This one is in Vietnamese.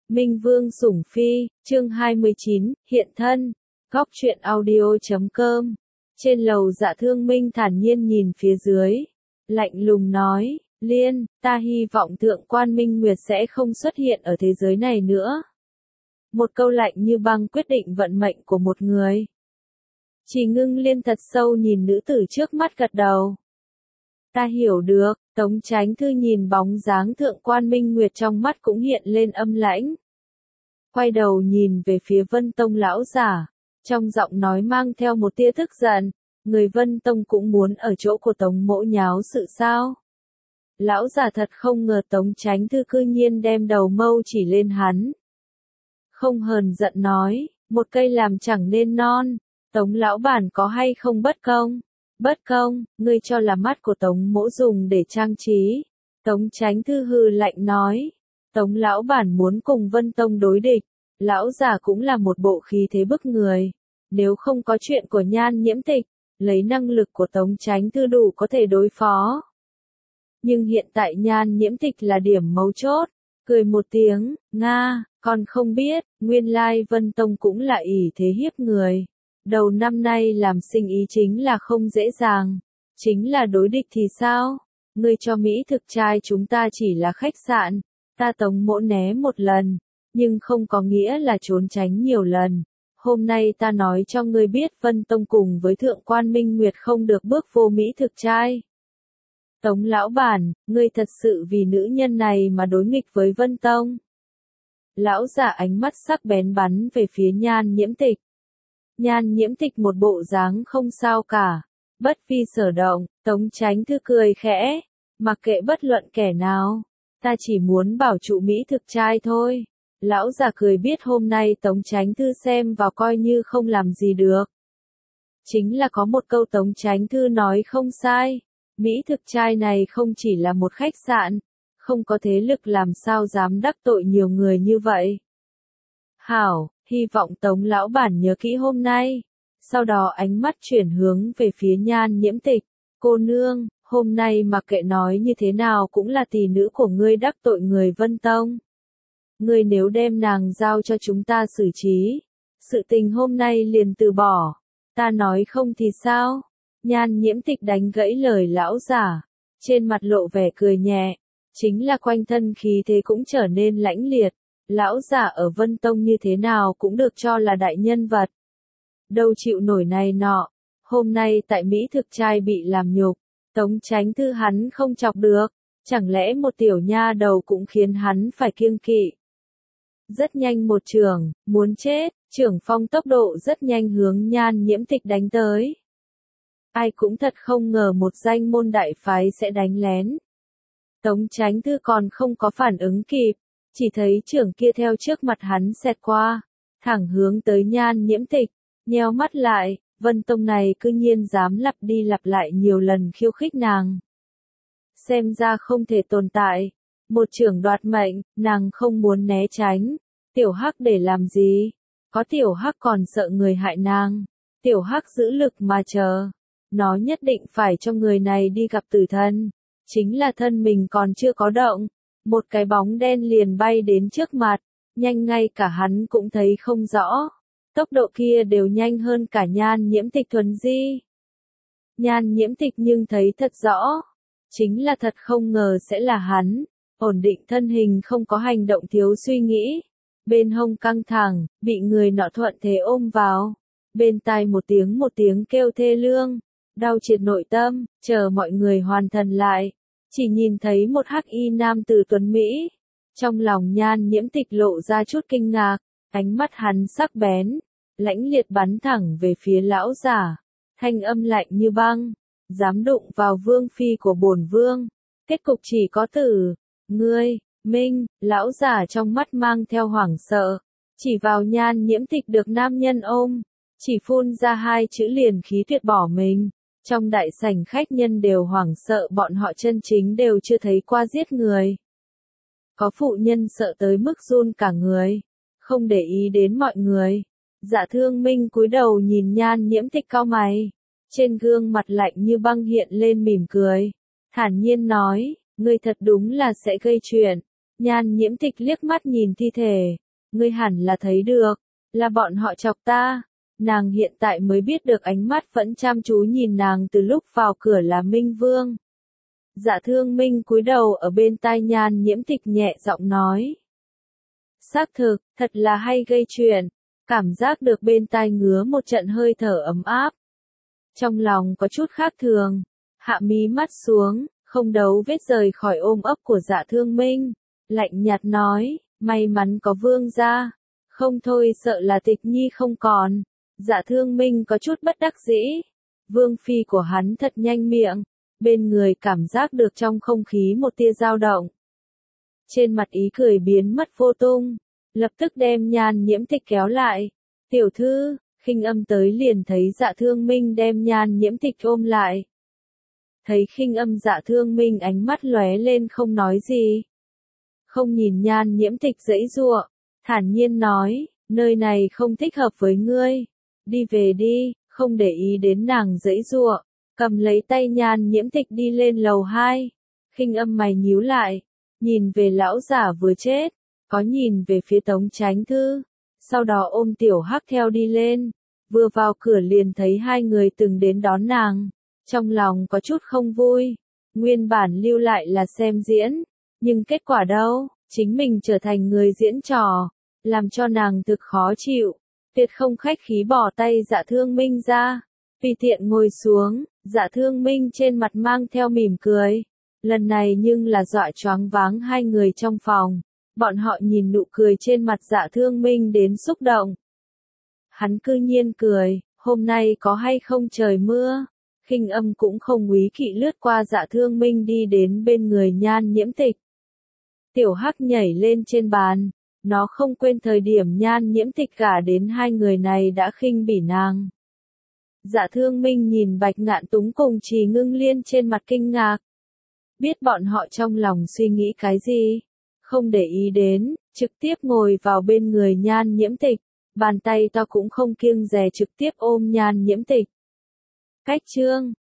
Minh Vương Sủng Phi, chương 29, hiện thân. Góc truyện audio.com. Trên lầu Dạ Thương Minh thản nhiên nhìn phía dưới, lạnh lùng nói, Liên, ta hy vọng Thượng quan Minh Nguyệt sẽ không xuất hiện ở thế giới này nữa. Một câu lạnh như băng quyết định vận mệnh của một người. Chỉ Ngưng Liên thật sâu nhìn nữ tử trước mắt gật đầu. Ta hiểu được. Tống Chánh Thư nhìn bóng dáng Thượng quan Minh Nguyệt trong mắt cũng hiện lên âm lãnh. Quay đầu nhìn về phía Vân Tông lão giả, trong giọng nói mang theo một tia tức giận, người Vân Tông cũng muốn ở chỗ của Tống mỗ nháo sự sao? Lão giả thật không ngờ Tống Chánh Thư cư nhiên đem đầu mâu chỉ lên hắn. Không hờn giận nói, một cây làm chẳng nên non, Tống lão bản có hay không bất công? Bất công, ngươi cho là mắt của Tống mỗ dùng để trang trí. Tống Chánh Thư hừ lạnh nói, Tống lão bản muốn cùng Vân Tông đối địch, lão già cũng là một bộ khí thế bức người. Nếu không có chuyện của Nhan Nhiễm Tịch, lấy năng lực của Tống Chánh Thư đủ có thể đối phó. Nhưng hiện tại Nhan Nhiễm Tịch là điểm mấu chốt, cười một tiếng, Nga, còn không biết, nguyên lai Vân Tông cũng là ỷ thế hiếp người. Đầu năm nay làm sinh ý chính là không dễ dàng, chính là đối địch thì sao? Ngươi cho Mỹ thực trai chúng ta chỉ là khách sạn, ta Tống mỗ né một lần, nhưng không có nghĩa là trốn tránh nhiều lần. Hôm nay ta nói cho ngươi biết Vân Tông cùng với Thượng quan Minh Nguyệt không được bước vô Mỹ thực trai. Tống lão bản, ngươi thật sự vì nữ nhân này mà đối nghịch với Vân Tông. Lão giả ánh mắt sắc bén bắn về phía Nhan Nhiễm Tịch. Nhan Nhiễm Tịch một bộ dáng không sao cả, bất vi sở động. Tống Chánh Thư cười khẽ, mặc kệ bất luận kẻ nào, ta chỉ muốn bảo trụ Mỹ thực trai thôi. Lão già cười biết hôm nay Tống Chánh Thư xem vào coi như không làm gì được. Chính là có một câu Tống Chánh Thư nói không sai, Mỹ thực trai này không chỉ là một khách sạn, không có thế lực làm sao dám đắc tội nhiều người như vậy. Hảo, hy vọng Tống lão bản nhớ kỹ hôm nay. Sau đó ánh mắt chuyển hướng về phía Nhan Nhiễm Tịch, cô nương, hôm nay mặc kệ nói như thế nào cũng là tỷ nữ của ngươi đắc tội người Vân Tông. Ngươi nếu đem nàng giao cho chúng ta xử trí, sự tình hôm nay liền từ bỏ, ta nói không thì sao? Nhan Nhiễm Tịch đánh gãy lời lão giả, trên mặt lộ vẻ cười nhẹ, chính là quanh thân khí thế cũng trở nên lãnh liệt. Lão giả ở Vân Tông như thế nào cũng được cho là đại nhân vật. Đâu chịu nổi này nọ, hôm nay tại Mỹ thực trai bị làm nhục, Tống Chánh Thư hắn không chọc được, chẳng lẽ một tiểu nha đầu cũng khiến hắn phải kiêng kỵ. Rất nhanh một trường, muốn chết, trưởng phong tốc độ rất nhanh hướng Nhan Nhiễm Tịch đánh tới. Ai cũng thật không ngờ một danh môn đại phái sẽ đánh lén. Tống Chánh Thư còn không có phản ứng kịp, chỉ thấy trưởng kia theo trước mặt hắn xẹt qua, thẳng hướng tới Nhan Nhiễm Tịch, nheo mắt lại, Vân Tông này cư nhiên dám lặp đi lặp lại nhiều lần khiêu khích nàng. Xem ra không thể tồn tại, một trưởng đoạt mệnh, nàng không muốn né tránh, tiểu hắc để làm gì, có tiểu hắc còn sợ người hại nàng, tiểu hắc giữ lực mà chờ, nó nhất định phải cho người này đi gặp tử thần, chính là thân mình còn chưa có động. Một cái bóng đen liền bay đến trước mặt, nhanh ngay cả hắn cũng thấy không rõ. Tốc độ kia đều nhanh hơn cả Nhan Nhiễm Tịch thuần di. Nhan Nhiễm Tịch nhưng thấy thật rõ. Chính là thật không ngờ sẽ là hắn. Ổn định thân hình không có hành động thiếu suy nghĩ. Bên hông căng thẳng, bị người nọ thuận thế ôm vào. Bên tai một tiếng kêu thê lương. Đau triệt nội tâm, chờ mọi người hoàn thần lại. Chỉ nhìn thấy một hắc y nam tử tuấn Mỹ. Trong lòng Nhan Nhiễm Tịch lộ ra chút kinh ngạc, ánh mắt hắn sắc bén, lãnh liệt bắn thẳng về phía lão giả, thanh âm lạnh như băng, dám đụng vào vương phi của bổn vương, kết cục chỉ có tử, ngươi, Minh, lão giả trong mắt mang theo hoảng sợ, chỉ vào Nhan Nhiễm Tịch được nam nhân ôm, chỉ phun ra hai chữ liền khí tuyệt bỏ mình. Trong đại sảnh khách nhân đều hoảng sợ bọn họ chân chính đều chưa thấy qua giết người. Có phụ nhân sợ tới mức run cả người, không để ý đến mọi người. Dạ Thương Minh cúi đầu nhìn Nhan Nhiễm Tịch cau mày, trên gương mặt lạnh như băng hiện lên mỉm cười, thản nhiên nói, ngươi thật đúng là sẽ gây chuyện. Nhan Nhiễm Tịch liếc mắt nhìn thi thể. Ngươi hẳn là thấy được, là bọn họ chọc ta. Nàng hiện tại mới biết được ánh mắt vẫn chăm chú nhìn nàng từ lúc vào cửa là Minh Vương. Dạ Thương Minh cúi đầu ở bên tai Nhan Nhiễm Tịch nhẹ giọng nói. Xác thực, thật là hay gây chuyện. Cảm giác được bên tai ngứa một trận hơi thở ấm áp. Trong lòng có chút khác thường, hạ mí mắt xuống, không đấu vết rời khỏi ôm ấp của Dạ Thương Minh. Lạnh nhạt nói, may mắn có Vương gia. Không thôi sợ là Tịch Nhi không còn. Dạ Thương Minh có chút bất đắc dĩ. Vương phi của hắn thật nhanh miệng. Bên người cảm giác được trong không khí một tia dao động. Trên mặt ý cười biến mất vô tung. Lập tức đem Nhan Nhiễm Tịch kéo lại. Tiểu thư, Khinh Âm tới liền thấy Dạ Thương Minh đem Nhan Nhiễm Tịch ôm lại. Thấy Khinh Âm Dạ Thương Minh ánh mắt lóe lên không nói gì. Không nhìn Nhan Nhiễm Tịch giãy giụa, thản nhiên nói, nơi này không thích hợp với ngươi. Đi về đi, không để ý đến nàng giãy giụa, cầm lấy tay Nhan Nhiễm Tịch đi lên lầu 2. Khinh Âm mày nhíu lại, nhìn về lão giả vừa chết, có nhìn về phía Tống Chánh Thư, sau đó ôm Tiểu Hắc theo đi lên. Vừa vào cửa liền thấy hai người từng đến đón nàng, trong lòng có chút không vui. Nguyên bản lưu lại là xem diễn, nhưng kết quả đâu, chính mình trở thành người diễn trò, làm cho nàng thực khó chịu. Tuyệt không khách khí bỏ tay Dạ Thương Minh ra, tùy tiện ngồi xuống. Dạ Thương Minh trên mặt mang theo mỉm cười. Lần này nhưng là dọa choáng váng hai người trong phòng. Bọn họ nhìn nụ cười trên mặt Dạ Thương Minh đến xúc động. Hắn cư nhiên cười, hôm nay có hay không trời mưa? Khinh Âm cũng không úy kỵ lướt qua Dạ Thương Minh đi đến bên người Nhan Nhiễm Tịch. Tiểu Hắc nhảy lên trên bàn, nó không quên thời điểm Nhan Nhiễm Tịch gả đến hai người này đã khinh bỉ nàng. Dạ Thương Minh nhìn Bạch Ngạn Túng cùng Trì Ngưng Liên trên mặt kinh ngạc. Biết bọn họ trong lòng suy nghĩ cái gì, không để ý đến, trực tiếp ngồi vào bên người Nhan Nhiễm Tịch, bàn tay to cũng không kiêng dè trực tiếp ôm Nhan Nhiễm Tịch. Cách chương